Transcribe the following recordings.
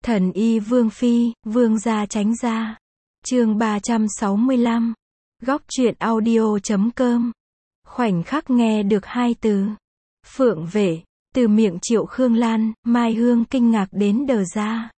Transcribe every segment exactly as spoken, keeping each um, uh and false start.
Thần y Vương Phi, Vương gia tránh ra. Chương ba trăm sáu mươi lăm. Góc truyện audio chấm com. Khoảnh khắc nghe được hai từ Phượng Vệ từ miệng Triệu Khương Lan, Mai Hương kinh ngạc đến đờ ra.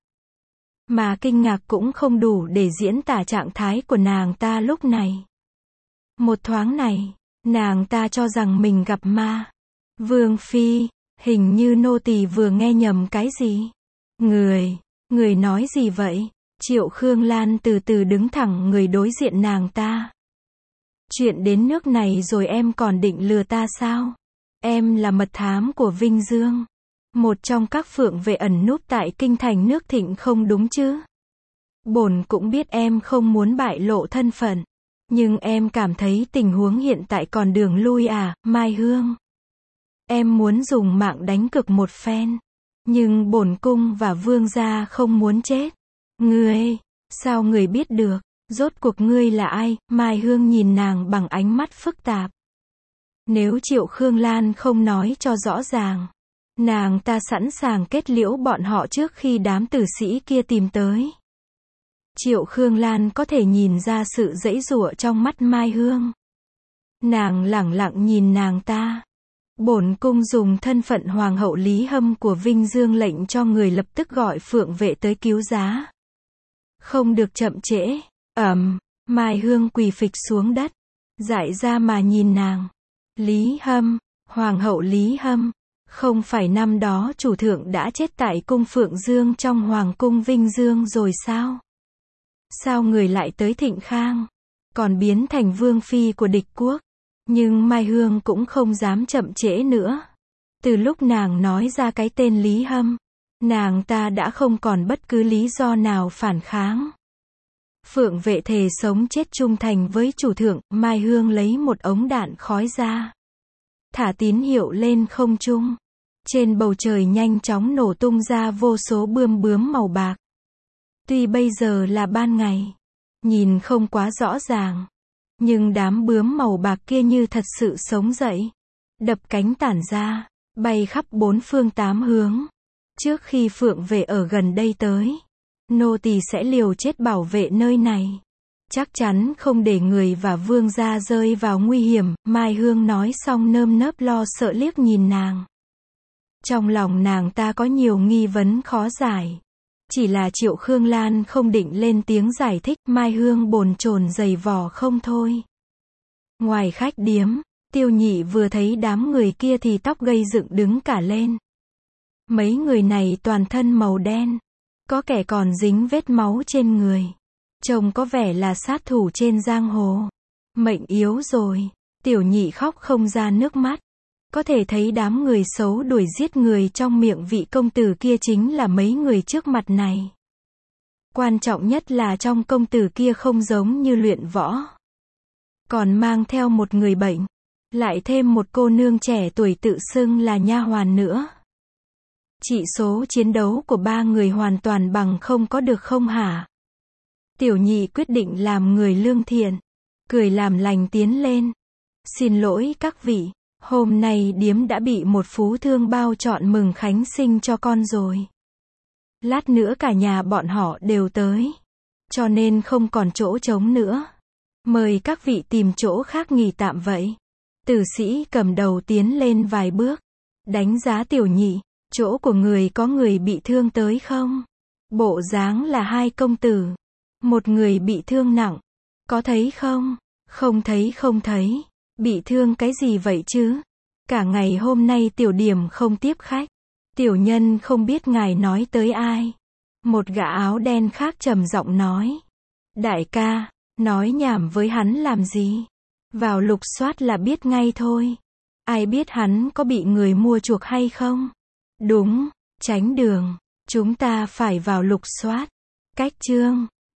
Mà kinh ngạc cũng không đủ để diễn tả trạng thái của nàng ta lúc này. Một thoáng này, nàng ta cho rằng mình gặp ma. Vương Phi, hình như nô tỳ vừa nghe nhầm cái gì. Người, người nói gì vậy? Triệu Khương Lan từ từ đứng thẳng người đối diện nàng ta. Chuyện đến nước này rồi em còn định lừa ta sao? Em là mật thám của Vinh Dương, một trong các phượng vệ ẩn núp tại kinh thành nước Thịnh không đúng chứ? Bổn cũng biết em không muốn bại lộ thân phận, nhưng em cảm thấy tình huống hiện tại còn đường lui à, Mai Hương. Em muốn dùng mạng đánh cược một phen, nhưng bổn cung và vương gia không muốn chết. Ngươi, sao người biết được? Rốt cuộc ngươi là ai? Mai Hương nhìn nàng bằng ánh mắt phức tạp. Nếu Triệu Khương Lan không nói cho rõ ràng, nàng ta sẵn sàng kết liễu bọn họ trước khi đám tử sĩ kia tìm tới. Triệu Khương Lan có thể nhìn ra sự giãy giụa trong mắt Mai Hương. Nàng lẳng lặng nhìn nàng ta. Bổn cung dùng thân phận Hoàng hậu Lý Hâm của Vinh Dương lệnh cho người lập tức gọi phượng vệ tới cứu giá. Không được chậm trễ. Ầm, Mai Hương quỳ phịch xuống đất, dại ra mà nhìn nàng. Lý Hâm, Hoàng hậu Lý Hâm, không phải năm đó chủ thượng đã chết tại cung Phượng Dương trong Hoàng cung Vinh Dương rồi sao? Sao người lại tới Thịnh Khang, còn biến thành vương phi của địch quốc? Nhưng Mai Hương cũng không dám chậm trễ nữa. Từ lúc nàng nói ra cái tên Lý Hâm, nàng ta đã không còn bất cứ lý do nào phản kháng. Phượng vệ thề sống chết trung thành với chủ thượng. Mai Hương lấy một ống đạn khói ra, thả tín hiệu lên không trung. Trên bầu trời nhanh chóng nổ tung ra vô số bươm bướm màu bạc. Tuy bây giờ là ban ngày, nhìn không quá rõ ràng, nhưng đám bướm màu bạc kia như thật sự sống dậy, đập cánh tản ra, bay khắp bốn phương tám hướng. Trước khi phượng vệ ở gần đây tới, nô tỳ sẽ liều chết bảo vệ nơi này, chắc chắn không để người và vương gia rơi vào nguy hiểm. Mai Hương nói xong nơm nớp lo sợ liếc nhìn nàng. Trong lòng nàng ta có nhiều nghi vấn khó giải. Chỉ là Triệu Khương Lan không định lên tiếng giải thích. Mai Hương bồn chồn giày vò không thôi. Ngoài khách điếm, Tiêu Nhị vừa thấy đám người kia thì tóc gây dựng đứng cả lên. Mấy người này toàn thân màu đen, có kẻ còn dính vết máu trên người, trông có vẻ là sát thủ trên giang hồ. Mệnh yếu rồi. Tiểu Nhị khóc không ra nước mắt. Có thể thấy đám người xấu đuổi giết người trong miệng vị công tử kia chính là mấy người trước mặt này. Quan trọng nhất là trong công tử kia không giống như luyện võ, còn mang theo một người bệnh, lại thêm một cô nương trẻ tuổi tự xưng là nha hoàn nữa. Chỉ số chiến đấu của ba người hoàn toàn bằng không có được không hả? Tiểu Nhị quyết định làm người lương thiện, cười làm lành tiến lên. Xin lỗi các vị, hôm nay điếm đã bị một phú thương bao chọn mừng khánh sinh cho con rồi. Lát nữa cả nhà bọn họ đều tới, cho nên không còn chỗ trống nữa. Mời các vị tìm chỗ khác nghỉ tạm vậy. Tử sĩ cầm đầu tiến lên vài bước, đánh giá Tiểu Nhị. Chỗ của người có người bị thương tới không? Bộ dáng là hai công tử, một người bị thương nặng. Có thấy không? Không thấy không thấy. Bị thương cái gì vậy chứ? Cả ngày hôm nay tiểu điểm không tiếp khách. Tiểu nhân không biết ngài nói tới ai. Một gã áo đen khác trầm giọng nói. Đại ca, nói nhảm với hắn làm gì? Vào lục soát là biết ngay thôi. Ai biết hắn có bị người mua chuộc hay không? Đúng, tránh đường. Chúng ta phải vào lục soát. Cách chương.